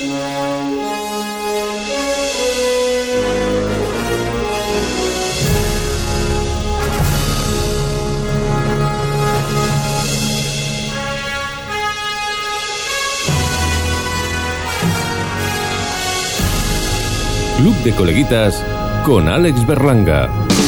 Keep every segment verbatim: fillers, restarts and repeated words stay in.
Club de Coleguitas con Alex Berlanga.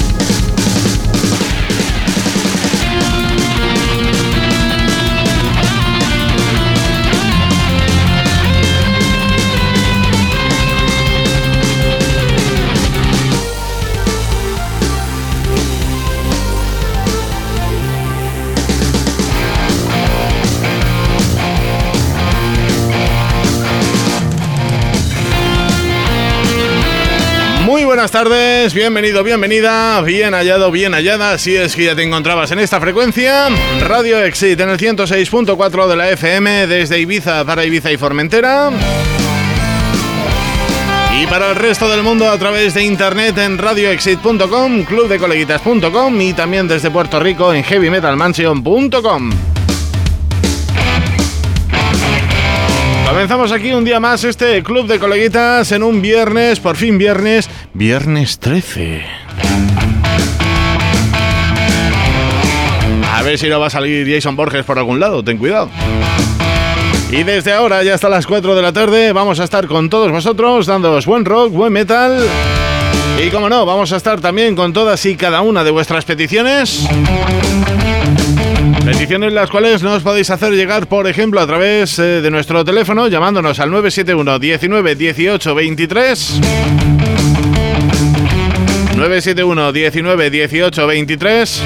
Buenas tardes, bienvenido, bienvenida, bien hallado, bien hallada, si es que ya te encontrabas en esta frecuencia. Radio Exit en el ciento seis punto cuatro de la F M desde Ibiza para Ibiza y Formentera. Y para el resto del mundo a través de internet en radio exit punto com, club de coleguitas punto com y también desde Puerto Rico en heavy metal mansion punto com. Comenzamos aquí un día más este Club de Coleguitas en un viernes, por fin viernes, viernes trece. A ver si no va a salir Jason Borges por algún lado, ten cuidado. Y desde ahora ya hasta las cuatro de la tarde vamos a estar con todos vosotros dándoos buen rock, buen metal. Y como no, vamos a estar también con todas y cada una de vuestras peticiones. Peticiones las cuales nos podéis hacer llegar, por ejemplo, a través eh, de nuestro teléfono, llamándonos al nueve siete uno, diecinueve, dieciocho, veintitrés. nueve siete uno, diecinueve, dieciocho, veintitrés.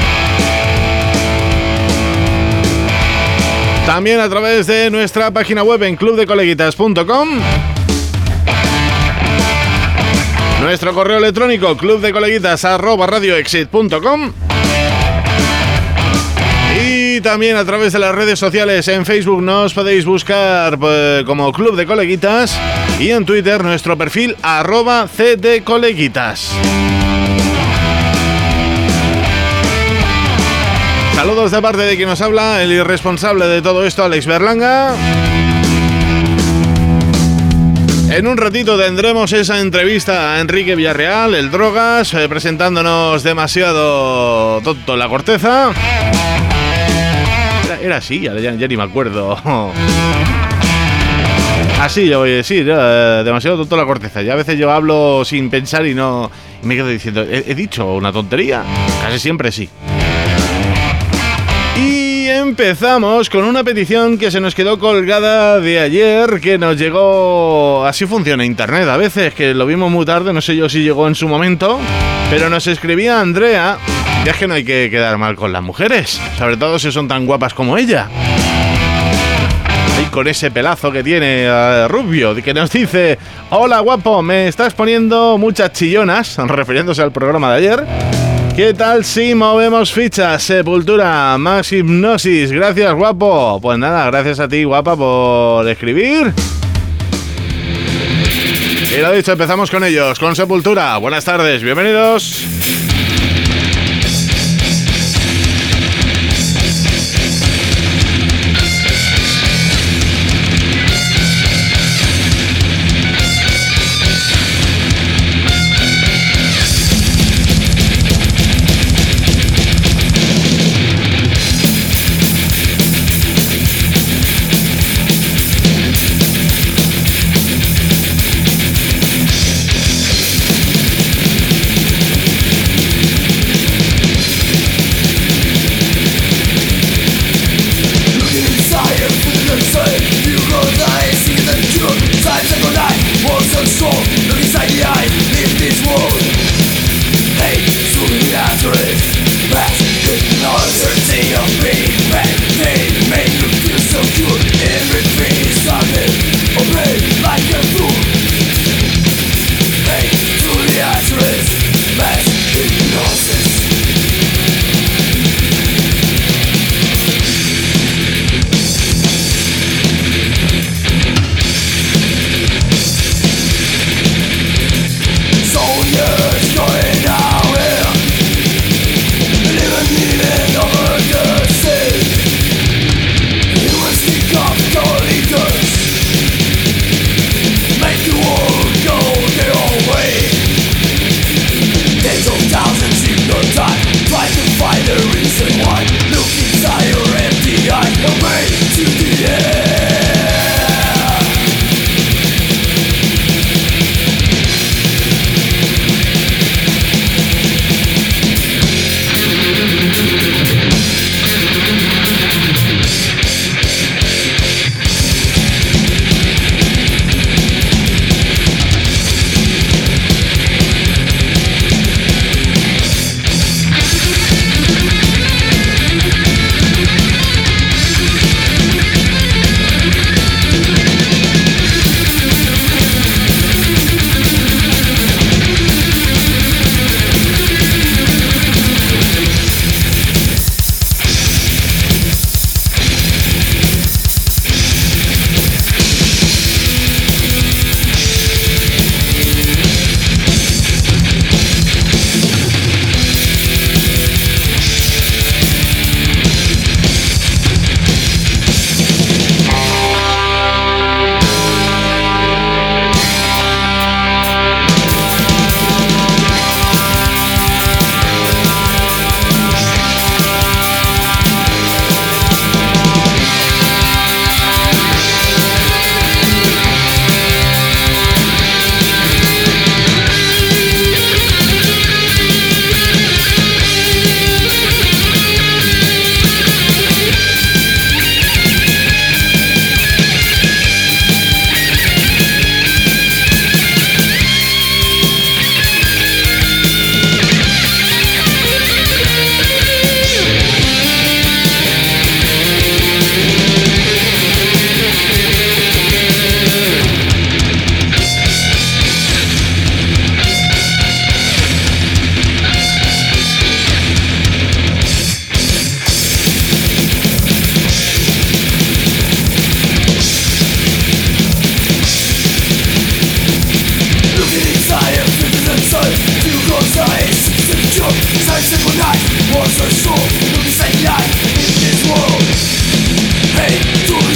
También a través de nuestra página web en club de coleguitas punto com. Nuestro correo electrónico clubdecoleguitas arroba radioexit punto com. Y también a través de las redes sociales. En Facebook nos podéis buscar pues, como Club de Coleguitas y en Twitter nuestro perfil arroba cdcoleguitas. Saludos de parte de quien nos habla, el irresponsable de todo esto, Alex Berlanga. En un ratito tendremos esa entrevista a Enrique Villarreal, el Drogas, eh, presentándonos demasiado tonto la corteza. Era, era así, ya, ya, ya ni me acuerdo. Así yo voy a decir, eh, demasiado tonto la corteza. Ya a veces yo hablo sin pensar y no y me quedo diciendo, ¿he, he dicho una tontería? Casi siempre sí. Y empezamos con una petición que se nos quedó colgada de ayer, que nos llegó... Así funciona internet a veces, que lo vimos muy tarde, no sé yo si llegó en su momento, pero nos escribía Andrea. Ya es que no hay que quedar mal con las mujeres, sobre todo si son tan guapas como ella. Y con ese pelazo que tiene uh, rubio, que nos dice: hola guapo, me estás poniendo muchas chillonas, refiriéndose al programa de ayer. ¿Qué tal si movemos fichas? Sepultura, más hipnosis. Gracias, guapo. Pues nada, gracias a ti, guapa, por escribir. Y lo dicho, empezamos con ellos, con Sepultura. Buenas tardes, bienvenidos. Going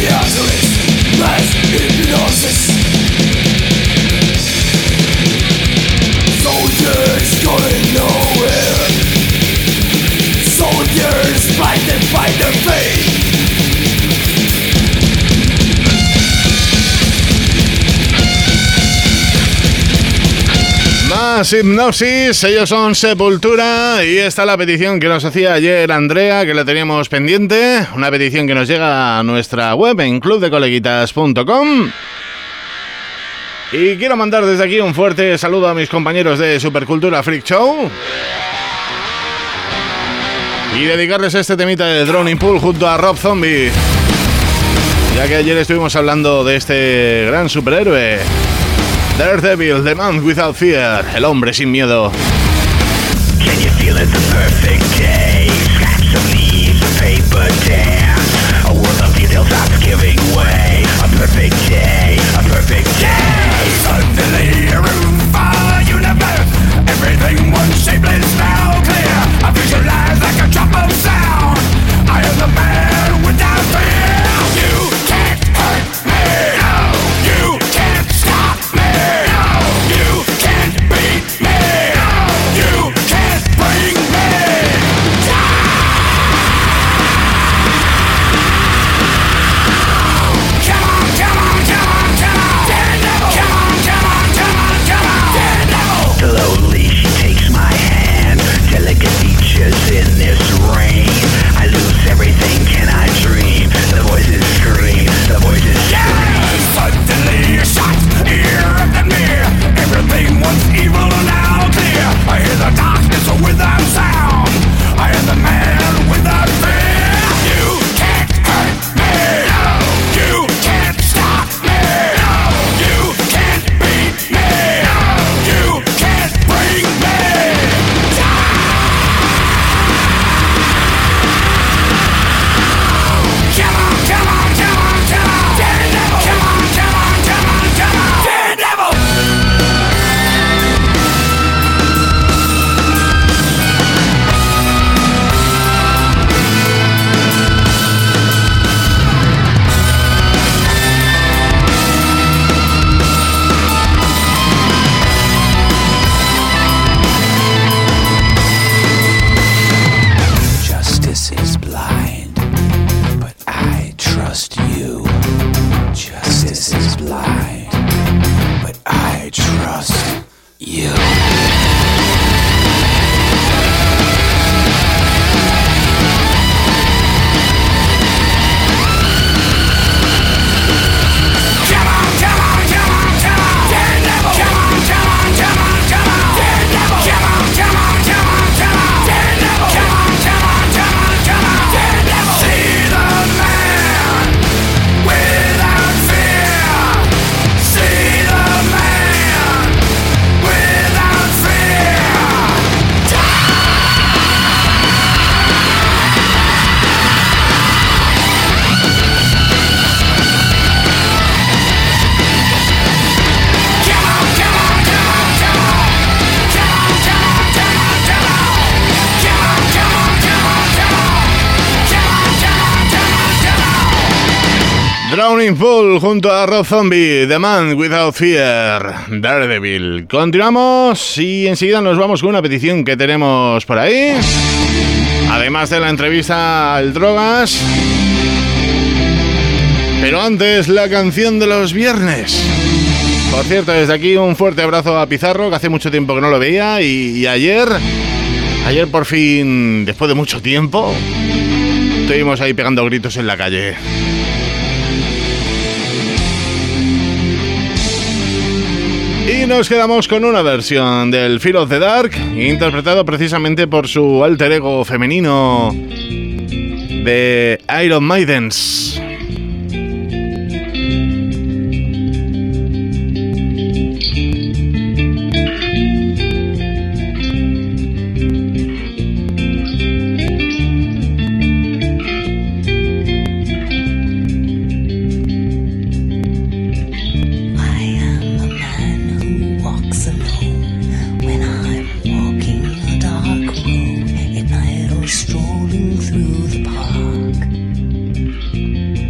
Hipnosis, ellos son Sepultura y esta es la petición que nos hacía ayer Andrea, que la teníamos pendiente, una petición que nos llega a nuestra web en club de coleguitas punto com. Y quiero mandar desde aquí un fuerte saludo a mis compañeros de Supercultura Freak Show y dedicarles este temita de Drowning Pool junto a Rob Zombie, ya que ayer estuvimos hablando de este gran superhéroe, Daredevil, The Man Without Fear, el hombre sin miedo. Can you feel it, the perfect day? Scraps of leaves, a paper dance. A world of details that's giving way. A perfect day, a perfect day. Suddenly a room for universe. Everything one shapeless now clear. I visualize like a drop of sound. I am the man without fear. You can't hurt me. No, you can't stop me. In this rain, I lose everything, can I dream? The voices scream, the voices scream. Suddenly a shot, ear of the mirror. Everything once evil now clear. I hear the darkness without sound. I am the man without fear. You can't hurt me. No, you can't stop me. No, you can't beat me. No, you can't bring me down. Drowning Pool junto a Rob Zombie, The Man Without Fear, Daredevil. Continuamos y enseguida nos vamos con una petición que tenemos por ahí. Además de la entrevista al Drogas. Pero antes, la canción de los viernes. Por cierto, desde aquí un fuerte abrazo a Pizarro, que hace mucho tiempo que no lo veía. Y, y ayer, ayer por fin, después de mucho tiempo, estuvimos ahí pegando gritos en la calle. Y nos quedamos con una versión del Fear of the Dark, interpretado precisamente por su alter ego femenino de Iron Maidens. Strolling through the park.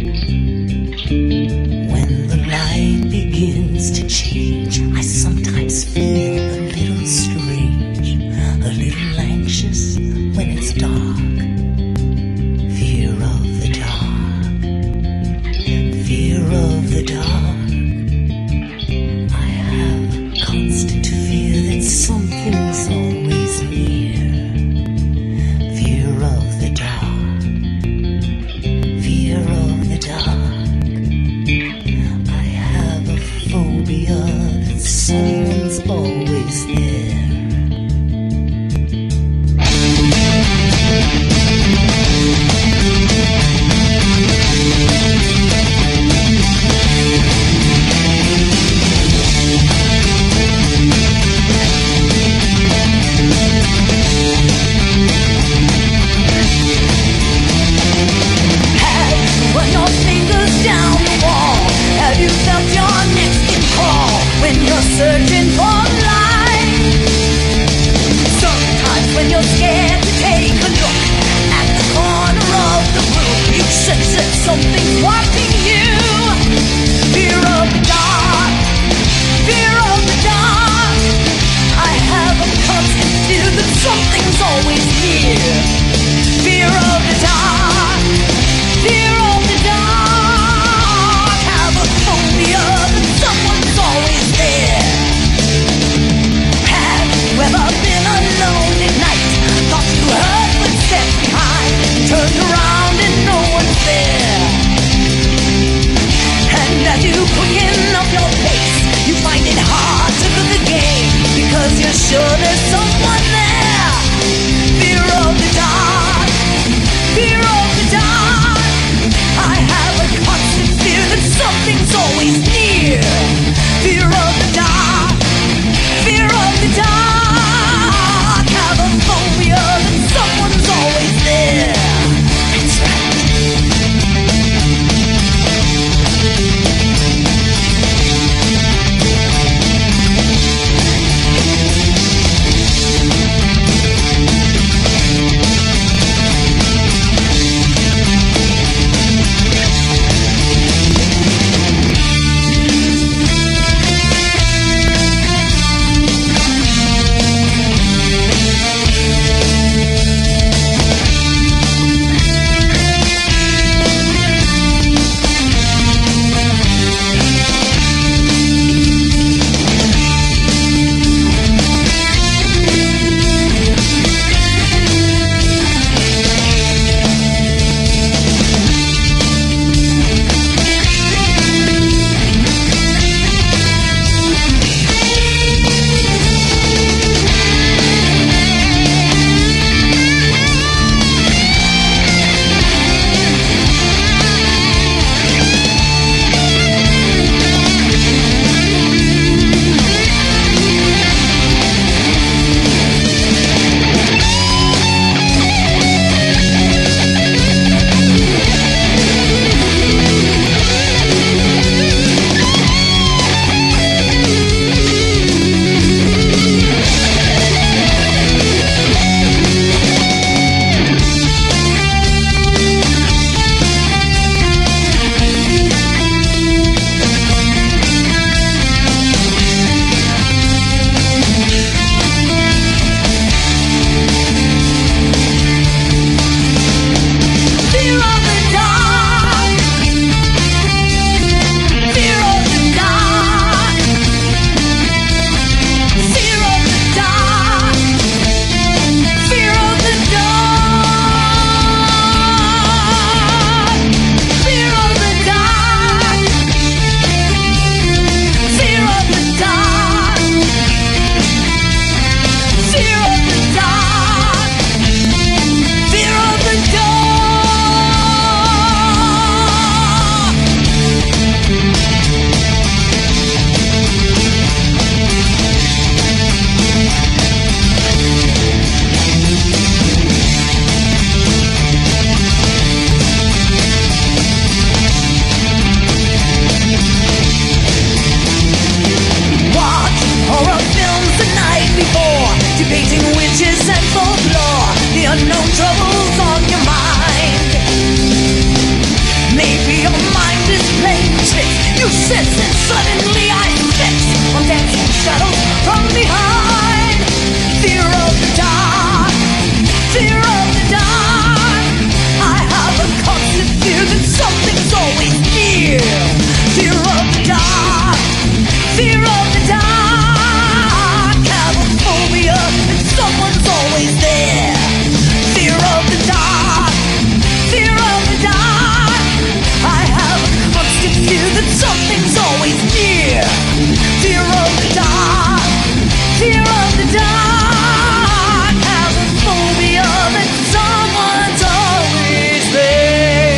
sense, and suddenly I fix on dancing shadows from behind. Fear of the dark, fear of the dark. I have a constant fear that something's always near. Fear of the dark, fear of the dark. Have a phobia that someone's always there. Fear of the dark, fear of the dark. I have a constant fear that something's always near. Fear of the dark, fear of the dark. Have a phobia that someone's always there.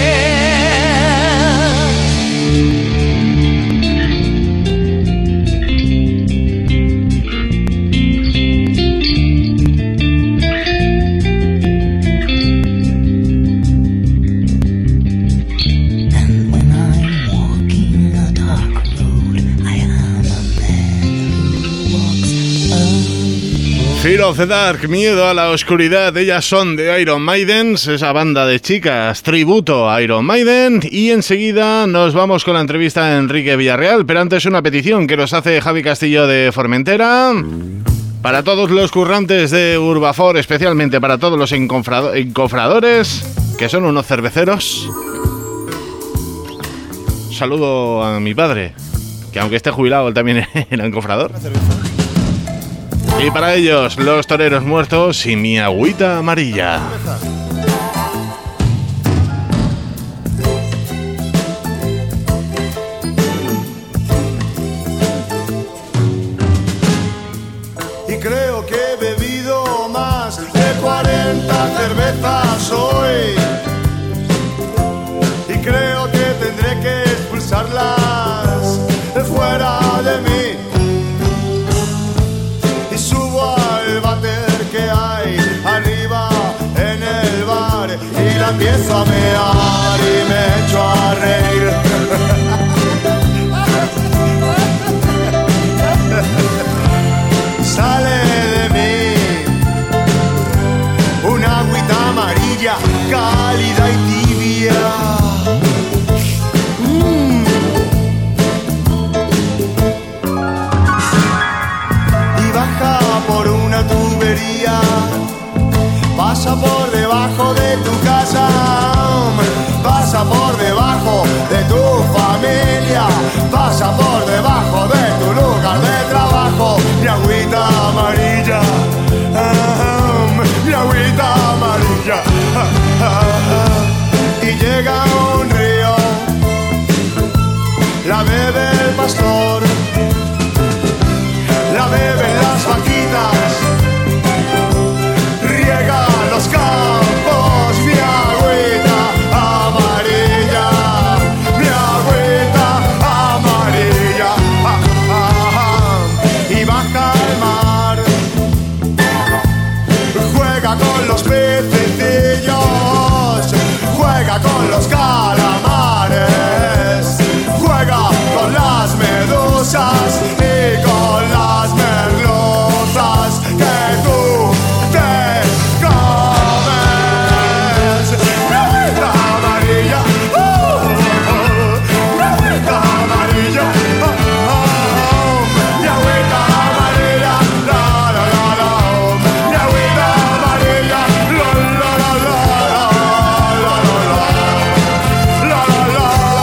And when I'm walking a dark road, I am a man who walks alone. Fear of the Dark, miedo a la oscuridad. Ellas son de Iron Maiden, esa banda de chicas tributo a Iron Maiden. Y enseguida nos vamos con la entrevista a Enrique Villarreal, pero antes una petición que nos hace Javi Castillo de Formentera. Para todos los currantes de Urbafor, especialmente para todos los encofrado- encofradores, que son unos cerveceros. Un saludo a mi padre, que aunque esté jubilado, él también era encofrador. Y para ellos, los toreros muertos y mi agüita amarilla. Y creo que he bebido más de cuarenta cervezas hoy. Y creo que tendré que expulsarlas de fuera de mí. Y subo al váter que hay arriba en el bar y la empiezo a mear y me echo a reír. Sale de mí una agüita amarilla, cálida y tibia. Mm. Y baja por una tubería, pasa por debajo de tu casa, pasa por debajo de tu familia, pasa por debajo de tu lugar de trabajo. Mi agüita amarilla, ah, mi agüita amarilla, ah, ah, ah. Y llega a un río, la bebe el pastor, la beben las vaquitas, riega los campos. Mi agüita amarilla, mi agüita amarilla, ah, ah, ah. Y baja al mar, juega con los pececillos, juega con los calamares, juega con las medusas y con las merluzas que tú te comes. Mi agüita amarilla, uh, uh, mi agüita amarilla, uh, uh, uh, mi agüita amarilla, la la la la, mi agüita amarilla, la la la la, la la la la, la la la,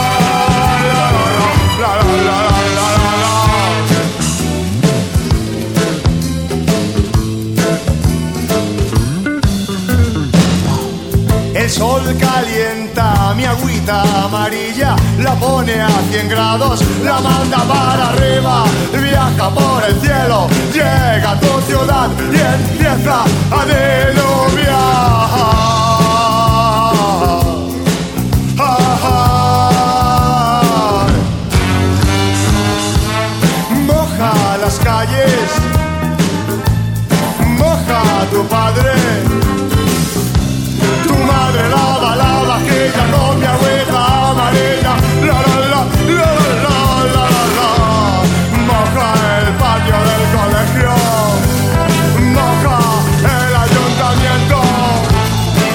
la la la, la la la. El sol calienta mi agüita amarilla, la pone a cien grados, la manda para arriba, viaja por el cielo, llega a tu ciudad y empieza a diluviar. Moja las calles, moja a tu padre. Tu madre lava la vajilla con mi agüita amarilla, la la la, la la la la la. Moja el patio del colegio, moja el ayuntamiento.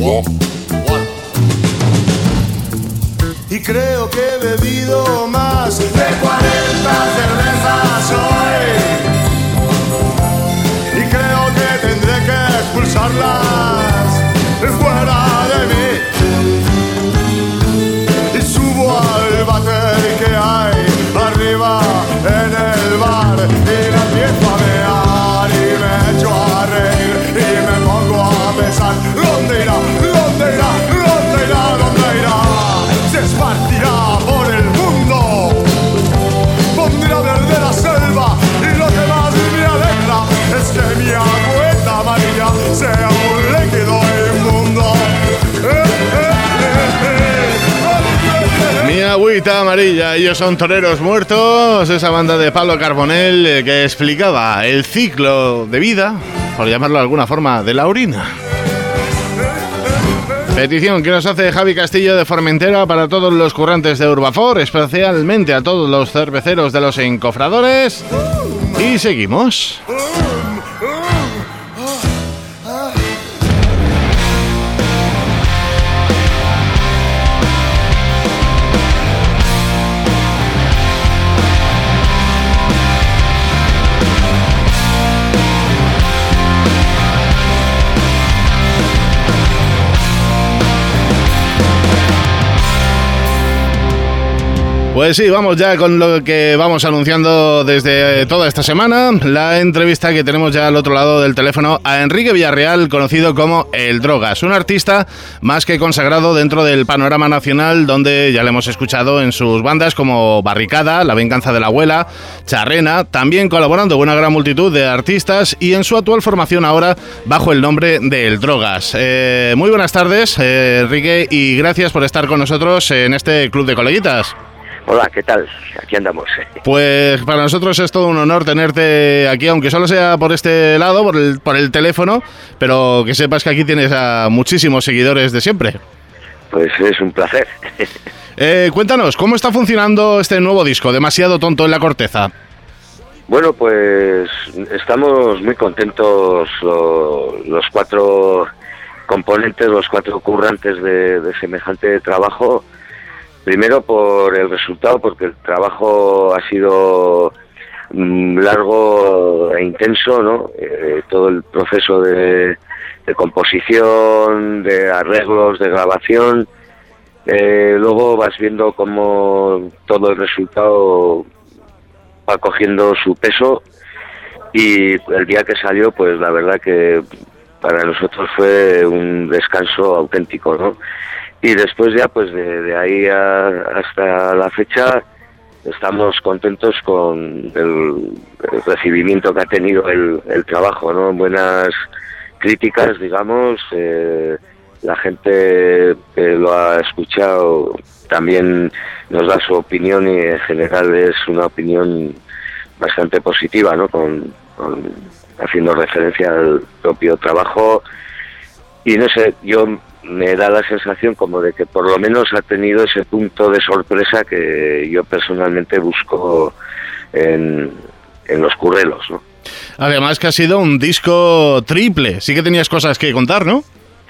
Y creo que he bebido más de cuarenta cervezas hoy. Y creo que tendré que expulsarlas fuera de mí. Y subo al váter que hay arriba en el bar. Y me empiezo a mear y me echo a reír. Y me pongo a pensar, ¿dónde irá? ¿Dónde irá? ¿Dónde irá? ¿Dónde irá? Se esparcirá por el mundo, pondrá verde la selva. Y lo que más me alegra es que mi agüeta amarilla sea un líquido inmundo. Eh, eh, eh, eh. Mi agüita amarilla, ellos son Toreros Muertos, esa banda de Pablo Carbonell eh, que explicaba el ciclo de vida, por llamarlo de alguna forma, de la orina. Petición que nos hace Javi Castillo de Formentera para todos los currantes de Urbafor, especialmente a todos los cerveceros de los encofradores. Y seguimos. Pues sí, vamos ya con lo que vamos anunciando desde toda esta semana, la entrevista que tenemos ya al otro lado del teléfono a Enrique Villarreal, conocido como El Drogas, un artista más que consagrado dentro del panorama nacional, donde ya le hemos escuchado en sus bandas como Barricada, La Venganza de la Abuela, Charrena, también colaborando con una gran multitud de artistas y en su actual formación ahora bajo el nombre de El Drogas. Eh, muy buenas tardes, eh, Enrique, y gracias por estar con nosotros en este Club de Coleguitas. Hola, ¿qué tal? Aquí andamos. Pues para nosotros es todo un honor tenerte aquí, aunque solo sea por este lado, por el, por el teléfono, pero que sepas que aquí tienes a muchísimos seguidores de siempre. Pues es un placer. Eh, cuéntanos, ¿cómo está funcionando este nuevo disco, Demasiado tonto en la corteza? Bueno, pues estamos muy contentos lo, los cuatro componentes, los cuatro currantes de, de semejante trabajo. Primero por el resultado, porque el trabajo ha sido mm, largo e intenso, ¿no? Eh, todo el proceso de, de composición, de arreglos, de grabación. Eh, luego vas viendo cómo todo el resultado va cogiendo su peso y el día que salió, pues la verdad que para nosotros fue un descanso auténtico, ¿no? Y después ya, pues de, de ahí a, hasta la fecha, estamos contentos con el, el recibimiento que ha tenido el, el trabajo, ¿no? Buenas críticas, digamos, eh, la gente que lo ha escuchado también nos da su opinión y en general es una opinión bastante positiva, ¿no? Con, con haciendo referencia al propio trabajo. Y no sé, yo me da la sensación como de que por lo menos ha tenido ese punto de sorpresa que yo personalmente busco en, en los currelos, ¿no? Además que ha sido un disco triple, sí que tenías cosas que contar, ¿no?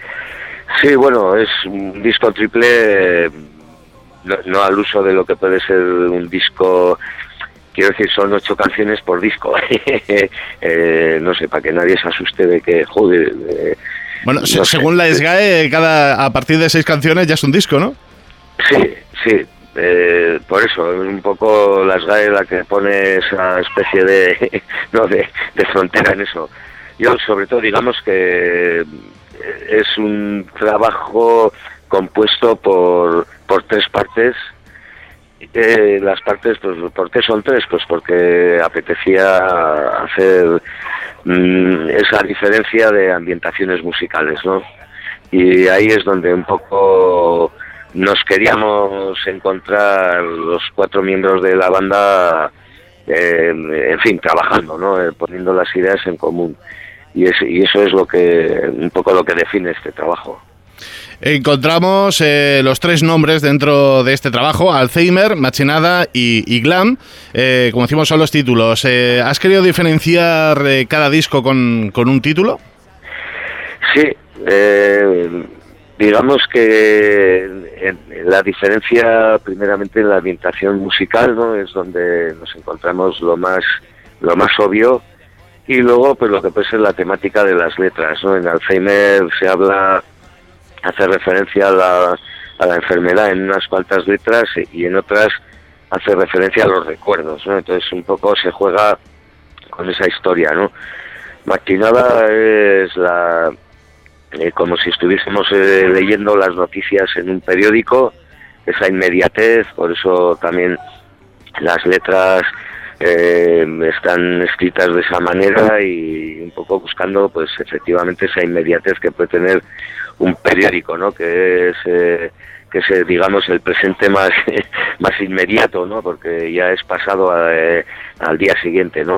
Sí, bueno, es un disco triple, no, no al uso de lo que puede ser un disco, quiero decir, son ocho canciones por disco. eh, no sé, para que nadie se asuste de que, joder... Eh, Bueno, no según sé. la S G A E, cada, a partir de seis canciones ya es un disco, ¿no? Sí, sí, eh, por eso, un poco la S G A E la que pone esa especie de, no, de, de frontera en eso. Yo, sobre todo, digamos que es un trabajo compuesto por, por tres partes. Eh, las partes, pues, ¿por qué son tres? Pues porque apetecía hacer mmm, esa diferencia de ambientaciones musicales, ¿no? Y ahí es donde un poco nos queríamos encontrar los cuatro miembros de la banda, eh, en fin, trabajando, ¿no? Eh, poniendo las ideas en común. Y, es, y eso es lo que un poco lo que define este trabajo. Encontramos eh, los tres nombres dentro de este trabajo: Alzheimer, Machinada y, y Glam. Eh, como decimos, son los títulos. Eh, ¿Has querido diferenciar eh, cada disco con, con un título? Sí, eh, Digamos que en, en la diferencia, primeramente en la ambientación musical, ¿no? Es donde nos encontramos lo más lo más obvio, y luego pues lo que puede ser la temática de las letras, ¿no? En Alzheimer se habla, hace referencia a la, a la enfermedad en unas cuantas letras, y en otras hace referencia a los recuerdos, ¿no? Entonces un poco se juega con esa historia, ¿no? Maquinada es la eh, como si estuviésemos eh, leyendo las noticias en un periódico, esa inmediatez, por eso también las letras eh, están escritas de esa manera, y un poco buscando pues efectivamente esa inmediatez que puede tener un periódico, ¿no? Que es eh, que es eh, digamos el presente más más inmediato, ¿no? Porque ya es pasado a, eh, al día siguiente, ¿no?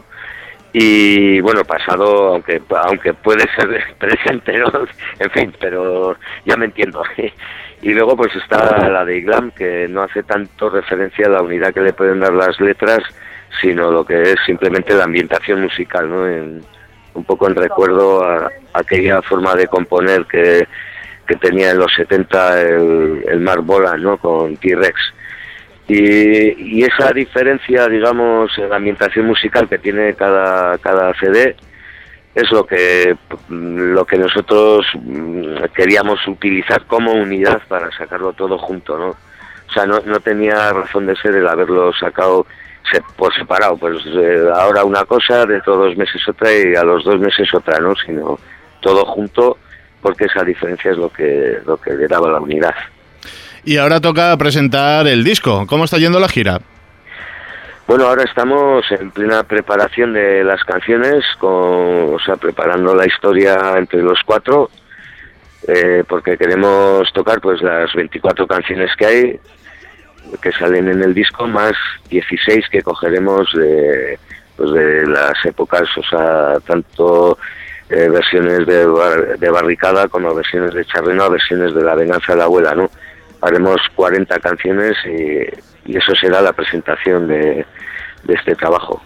Y bueno, pasado, aunque aunque puede ser presente, ¿no? En fin, pero ya me entiendo. Y luego pues está la de Iglam, que no hace tanto referencia a la unidad que le pueden dar las letras, sino lo que es simplemente la ambientación musical, ¿no? En, un poco en recuerdo a, a aquella forma de componer que, que tenía en los setenta el, el Mark Bolan, ¿no? Con T-Rex. Y, y esa diferencia, digamos, en la ambientación musical que tiene cada, cada C D es lo que lo que nosotros queríamos utilizar como unidad para sacarlo todo junto, ¿no? O sea, no, no tenía razón de ser el haberlo sacado se, por separado, pues eh, ahora una cosa, dentro de dos meses otra y a los dos meses otra, ¿no? Sino todo junto, porque esa diferencia es lo que lo que le daba la unidad. Y ahora toca presentar el disco. ¿Cómo está yendo la gira? Bueno, ahora estamos en plena preparación de las canciones, con, o sea, preparando la historia entre los cuatro, eh, porque queremos tocar pues las veinticuatro canciones que hay, que salen en el disco, más dieciséis que cogeremos de, pues de las épocas, o sea, tanto eh, versiones de, bar, de Barricada como versiones de Charreno, versiones de La venganza de la abuela, ¿no? Haremos cuarenta canciones y, y eso será la presentación de, de este trabajo.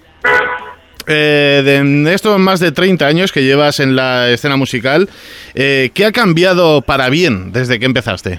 Eh, de estos más de treinta años que llevas en la escena musical, eh, ¿qué ha cambiado para bien desde que empezaste?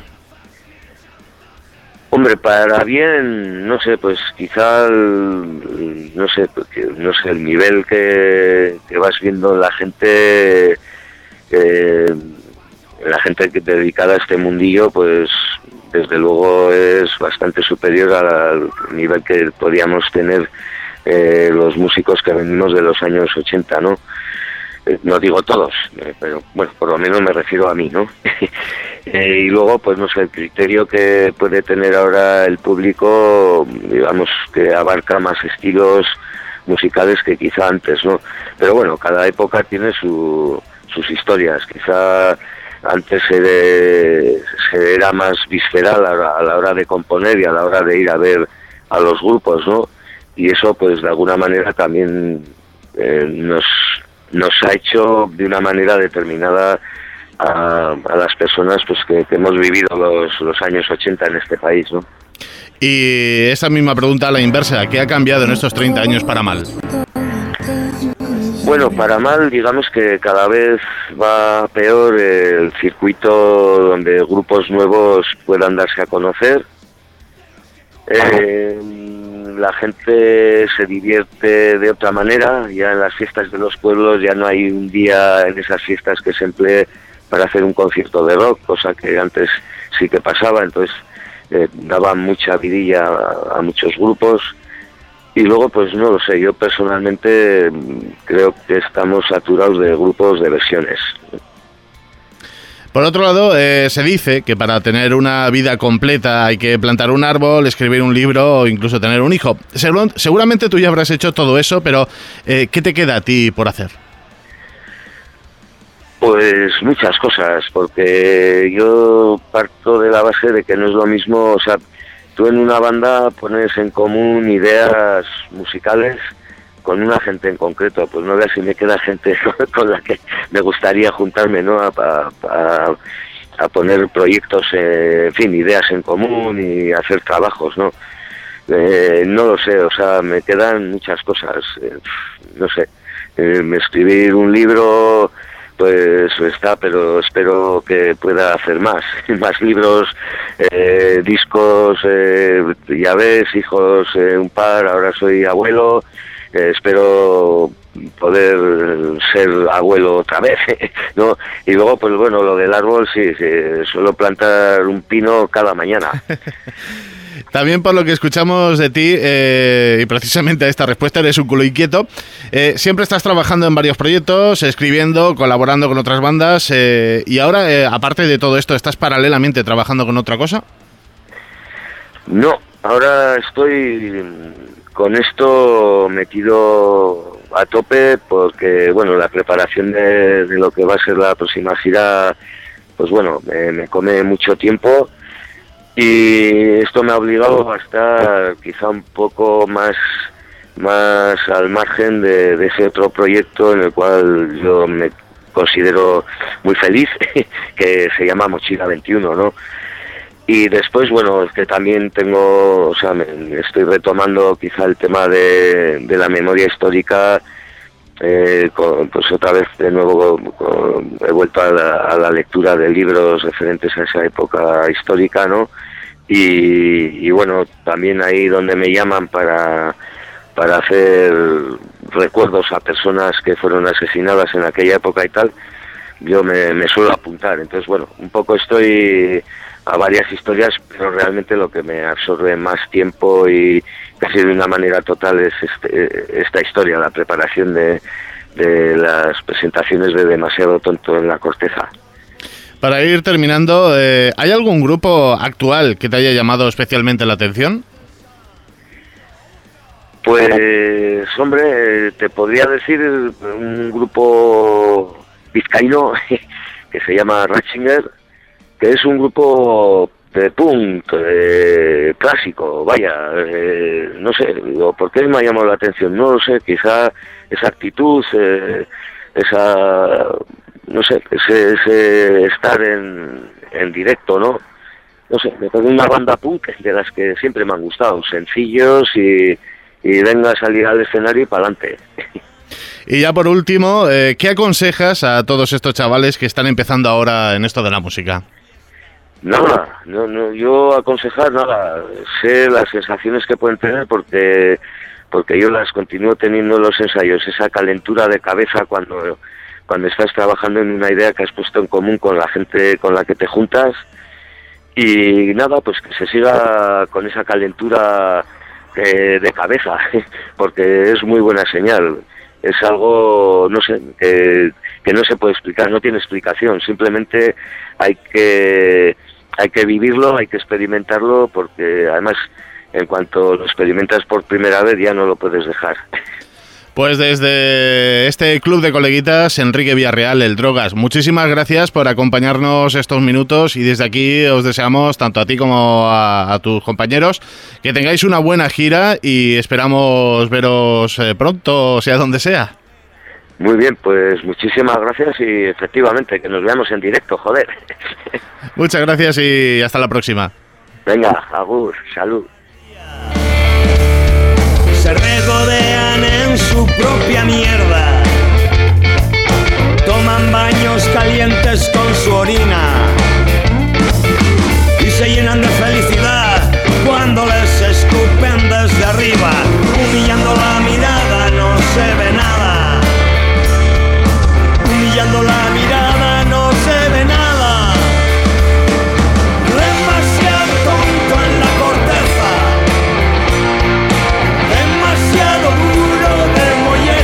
Hombre, para bien, no sé, pues quizá, el, no sé, no sé, el nivel que, que vas viendo la gente... Eh, la gente que dedicada a este mundillo, pues desde luego es bastante superior al nivel que podíamos tener eh, los músicos que venimos de los años ochenta, ¿no? Eh, no digo todos, eh, pero bueno, por lo menos me refiero a mí, ¿no? eh, y luego, pues no sé, el criterio que puede tener ahora el público, digamos, que abarca más estilos musicales que quizá antes, ¿no? Pero bueno, cada época tiene su, sus historias, quizá... Antes se, de, se era más visceral a la, a la hora de componer y a la hora de ir a ver a los grupos, ¿no? Y eso, pues, de alguna manera también eh, nos, nos ha hecho de una manera determinada a, a las personas pues que, que hemos vivido los, los años ochenta en este país, ¿no? Y esa misma pregunta a la inversa, ¿qué ha cambiado en estos treinta años para mal? Bueno, para mal, digamos que cada vez va peor el circuito donde grupos nuevos puedan darse a conocer. Eh, la gente se divierte de otra manera, ya en las fiestas de los pueblos ya no hay un día en esas fiestas que se emplee para hacer un concierto de rock, cosa que antes sí que pasaba, entonces eh, daba mucha vidilla a, a muchos grupos. Y luego, pues no lo sé, yo personalmente creo que estamos saturados de grupos de versiones. Por otro lado, eh, se dice que para tener una vida completa hay que plantar un árbol, escribir un libro o incluso tener un hijo. Seguro, seguramente tú ya habrás hecho todo eso, pero eh, ¿qué te queda a ti por hacer? Pues muchas cosas, porque yo parto de la base de que no es lo mismo, o sea, tú en una banda pones en común ideas musicales con una gente en concreto, pues no veas si me queda gente con la que me gustaría juntarme, ¿no? A, a, a poner proyectos, eh, en fin, ideas en común y hacer trabajos, ¿no? Eh, no lo sé, o sea, me quedan muchas cosas, eh, no sé, eh, escribir un libro, pues está, pero espero que pueda hacer más, más libros, eh, discos, eh, ya ves, hijos, eh, un par, ahora soy abuelo, eh, espero poder ser abuelo otra vez, ¿no? Y luego, pues bueno, lo del árbol, sí, sí, suelo plantar un pino cada mañana. También por lo que escuchamos de ti, eh, y precisamente a esta respuesta, eres un culo inquieto. Eh, siempre estás trabajando en varios proyectos, escribiendo, colaborando con otras bandas, eh, y ahora, eh, aparte de todo esto, ¿estás paralelamente trabajando con otra cosa? No, ahora estoy con esto metido a tope porque, bueno, la preparación de, de lo que va a ser la próxima gira, pues bueno, me, me come mucho tiempo. Y esto me ha obligado a estar quizá un poco más más al margen de, de ese otro proyecto en el cual yo me considero muy feliz, que se llama Mochila veintiuno, ¿no? Y después, bueno, es que también tengo, o sea, me, estoy retomando quizá el tema de, de la memoria histórica, eh, con, pues otra vez de nuevo con, he vuelto a la, a la lectura de libros referentes a esa época histórica, ¿no? Y, y bueno, también ahí donde me llaman para, para hacer recuerdos a personas que fueron asesinadas en aquella época y tal, yo me, me suelo apuntar. Entonces, bueno, un poco estoy a varias historias, pero realmente lo que me absorbe más tiempo y casi de una manera total es este, esta historia, la preparación de, de las presentaciones de Demasiado Tonto en la Corteza. Para ir terminando, eh, ¿hay algún grupo actual que te haya llamado especialmente la atención? Pues, hombre, te podría decir un grupo vizcaíno que se llama Ratzinger, que es un grupo de punk, eh, clásico, vaya, eh, no sé, digo, ¿por qué me ha llamado la atención? No lo sé, quizá esa actitud, eh, esa, no sé, ese, ese estar en, en directo, ¿no? No sé, me parece una banda punk de las que siempre me han gustado, sencillos y, y venga a salir al escenario y para adelante. Y ya por último, eh, ¿qué aconsejas a todos estos chavales que están empezando ahora en esto de la música? Nada, no, no, yo aconsejar nada, sé las sensaciones que pueden tener porque porque yo las continúo teniendo en los ensayos, esa calentura de cabeza cuando, cuando estás trabajando en una idea que has puesto en común con la gente con la que te juntas, y nada, pues que se siga con esa calentura eh, de cabeza, porque es muy buena señal, es algo, no sé, que, que no se puede explicar, no tiene explicación, simplemente hay que... hay que vivirlo, hay que experimentarlo, porque además en cuanto lo experimentas por primera vez ya no lo puedes dejar. Pues desde este club de coleguitas, Enrique Villarreal, el Drogas, muchísimas gracias por acompañarnos estos minutos y desde aquí os deseamos, tanto a ti como a, a tus compañeros, que tengáis una buena gira y esperamos veros eh, pronto, sea donde sea. Muy bien, pues muchísimas gracias y efectivamente que nos veamos en directo, joder. Muchas gracias y hasta la próxima. Venga, agur, salud. Se regodean en su propia mierda, toman baños calientes con su orina y se llenan de felicidad cuando les escupen desde arriba, humillando la mirada no se ve nada, humillando la mirada no se ve nada, demasiado tonto en la corteza, demasiado duro de molleja.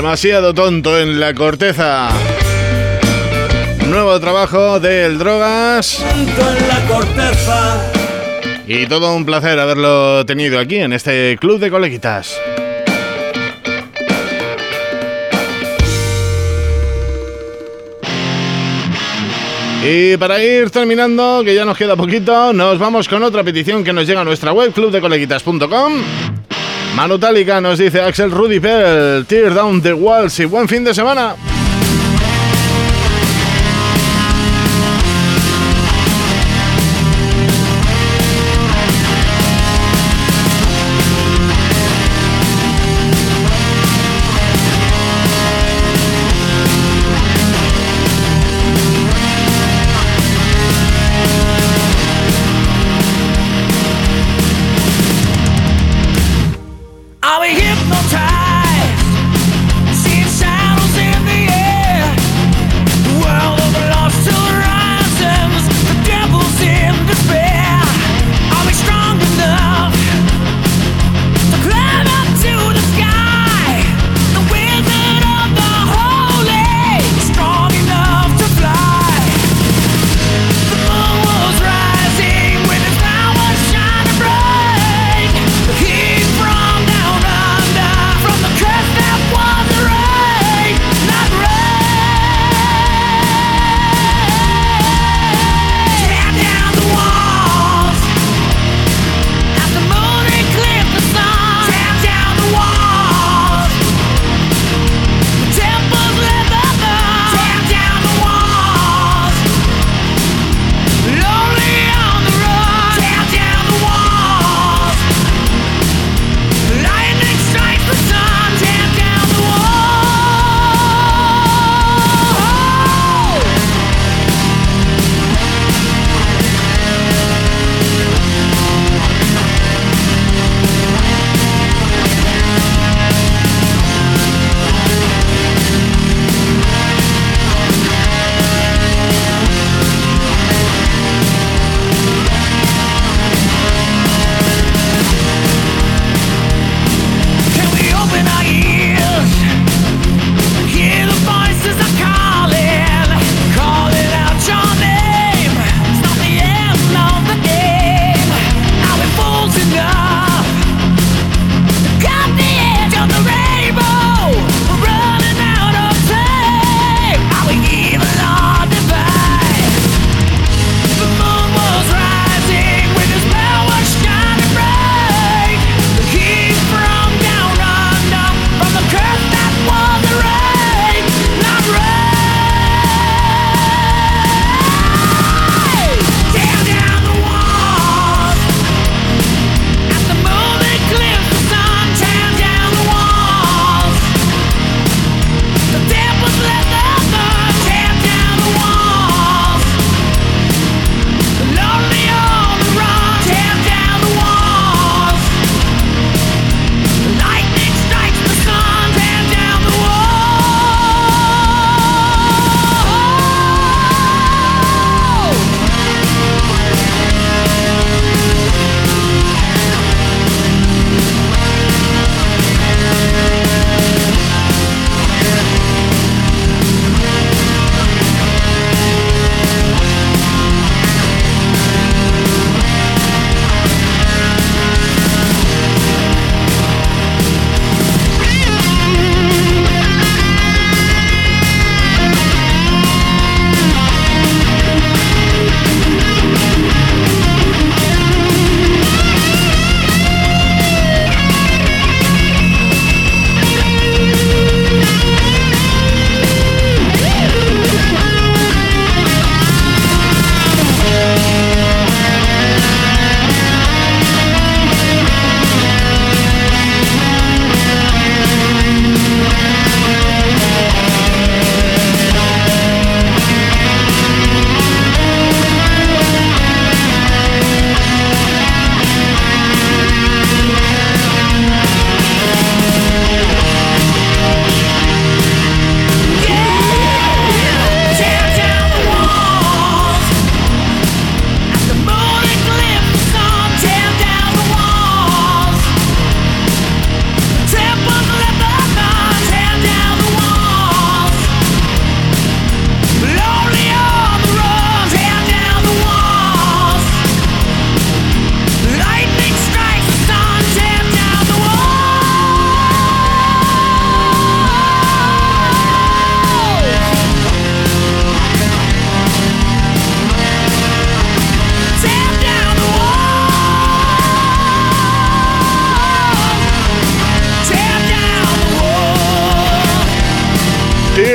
Demasiado tonto en la corteza. Nuevo trabajo del Drogas. Tonto en la corteza. Y todo un placer haberlo tenido aquí en este Club de Coleguitas. Y para ir terminando, que ya nos queda poquito, nos vamos con otra petición que nos llega a nuestra web, club de coleguitas punto com. Manutálica nos dice Axel Rudy Pell, Tear Down the Walls y buen fin de semana. Are we hypnotized? Seeing shadows in the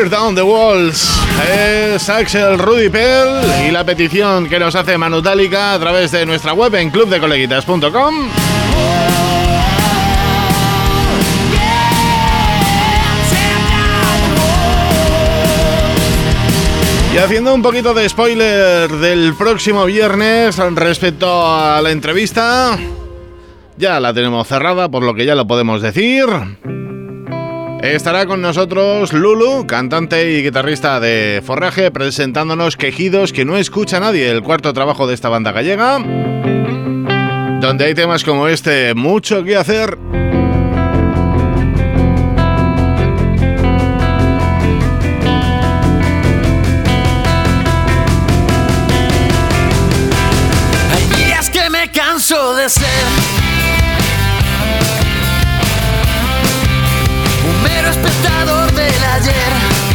Tear Down the Walls. Es Axel Rudy Pell y la petición que nos hace Manutálica a través de nuestra web en club de coleguitas punto com. Y haciendo un poquito de spoiler del próximo viernes respecto a la entrevista, ya la tenemos cerrada, por lo que ya lo podemos decir. Estará con nosotros Lulu, cantante y guitarrista de Forraje, presentándonos Quejidos que no escucha nadie, el cuarto trabajo de esta banda gallega, donde hay temas como este, mucho que hacer. Hay días que me canso de ser mero espectador del ayer,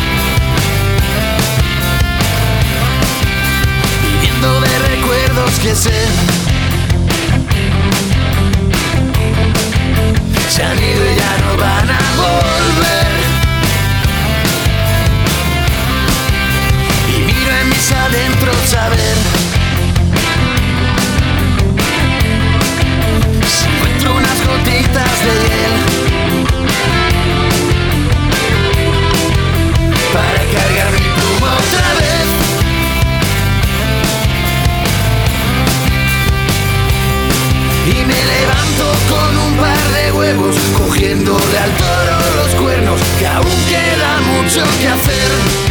viviendo de recuerdos que sé se han ido y ya no van a volver. Y miro en mis adentros a ver si encuentro unas gotitas de hiel para cargar mi pluma otra vez. Y me levanto con un par de huevos, cogiéndole al toro los cuernos, que aún queda mucho que hacer.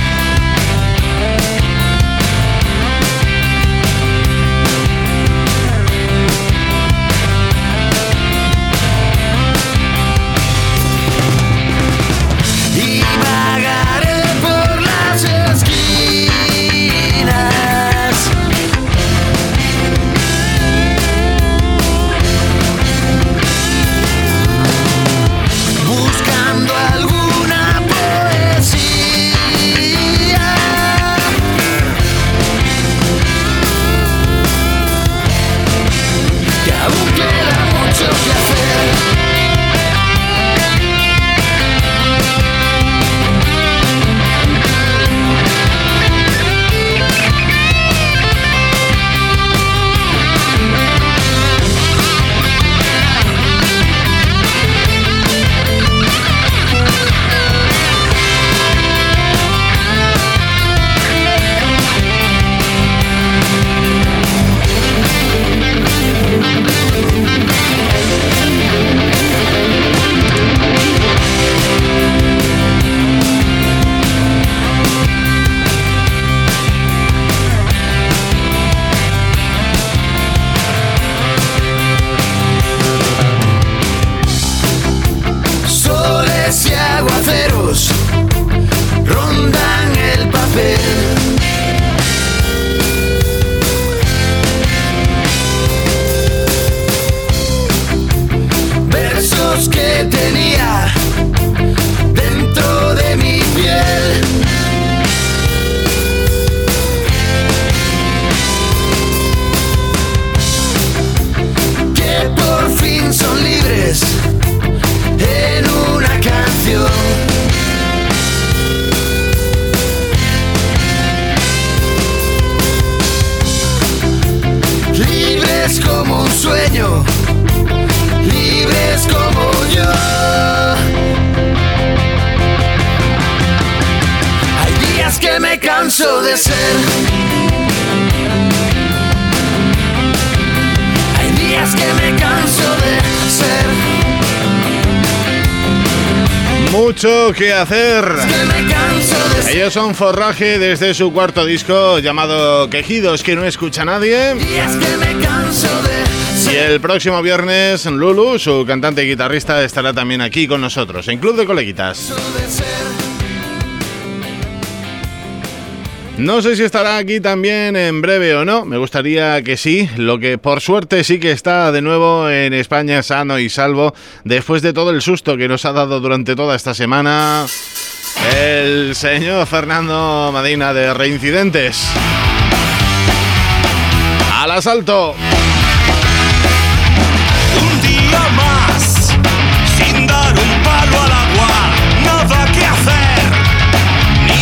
De ser. Hay días que me canso de ser. Mucho que hacer. Que me canso de ser. Ellos son Forraje desde su cuarto disco llamado Quejidos que no escucha nadie. Días que me canso de ser. Y el próximo viernes Lulu, su cantante y guitarrista, estará también aquí con nosotros en Club de Coleguitas. No sé si estará aquí también en breve o no, me gustaría que sí, lo que por suerte sí que está de nuevo en España sano y salvo, después de todo el susto que nos ha dado durante toda esta semana el señor Fernando Medina de Reincidentes. ¡Al asalto! Un día más, sin dar un palo al agua, nada que hacer, ni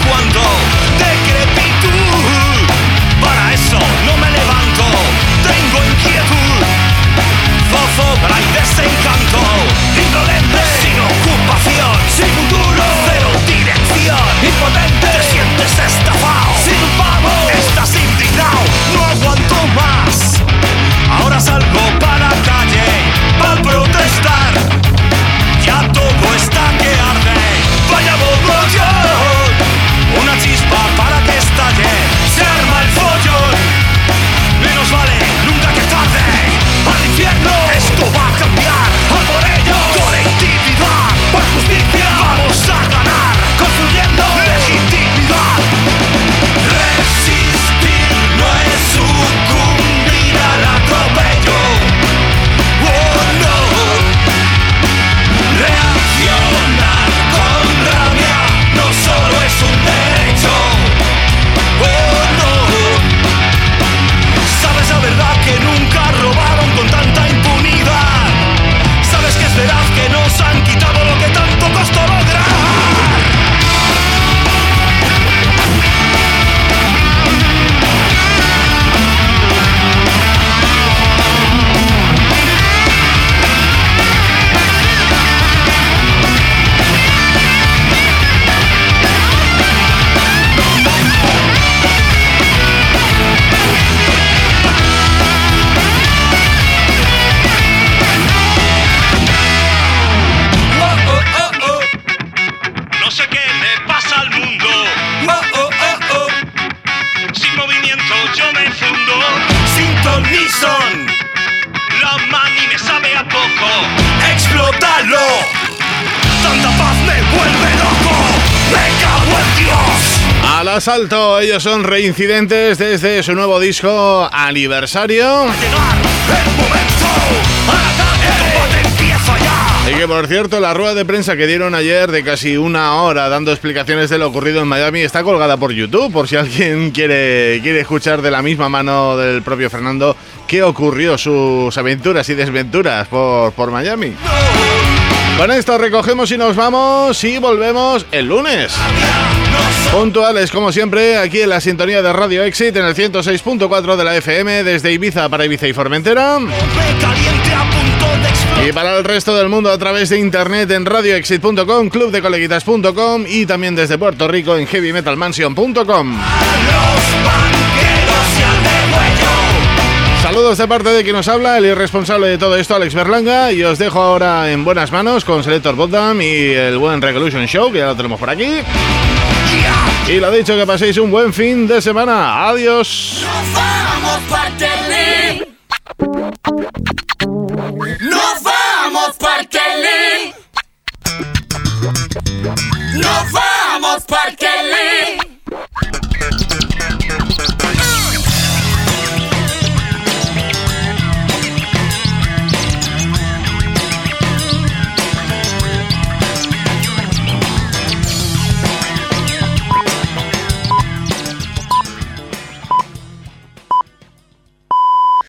cuánto decrepitud. Para eso no me levanto, tengo inquietud, zozobra y desencanto, indolente, sin ocupación, sin futuro, cero dirección, impotente, te sientes estafado, sin un pavo, estás indignado, no aguanto más. Ahora salgo para la calle, para protestar, ya todo está que arde, vaya mogollón, una chispa para que estalle, se arma el follón, menos vale nunca que tarde, al infierno, esto va a cambiar, a por ello, colectividad, por justicia, vamos a ganar, construyendo legitimidad, resistir no es sucumbir al atropello, oh no, reaccionar con rabia no solo es un derecho, oh no, sabes la verdad que nunca robaron con tanta impunidad, sabes que es verdad que nos han quitado lo que tanto costó lograr. No sé qué le pasa al mundo. Oh, oh, oh, oh. Sin movimiento yo me fundo. Sin ton ni son. La mani me sabe a poco. ¡Explótalo! Tanta paz me vuelve loco. ¡Me cago en Dios! Al asalto, ellos son Reincidentes desde su nuevo disco Aniversario. Llegar el momento. ¡Al ataque! El combate empieza ya. Y que por cierto, la rueda de prensa que dieron ayer de casi una hora dando explicaciones de lo ocurrido en Miami está colgada por YouTube, por si alguien quiere, quiere escuchar de la misma mano del propio Fernando qué ocurrió, sus aventuras y desventuras por, por Miami. Con esto recogemos y nos vamos y volvemos el lunes. Puntuales como siempre, aquí en la sintonía de Radio Exit en el ciento seis punto cuatro de la F M desde Ibiza para Ibiza y Formentera. Caliente a punto de explotar. Y para el resto del mundo a través de internet en radio exit punto com, club de coleguitas punto com y también desde Puerto Rico en heavy metal mansion punto com. Saludos de parte de quien nos habla, el irresponsable de todo esto, Alex Berlanga, y os dejo ahora en buenas manos con Selector Boddam y el buen Revolution Show, que ya lo tenemos por aquí. Y lo dicho, que paséis un buen fin de semana. Adiós. Nos vamos Partelín. Nos vamos Partelín. Nos vamos Partelín.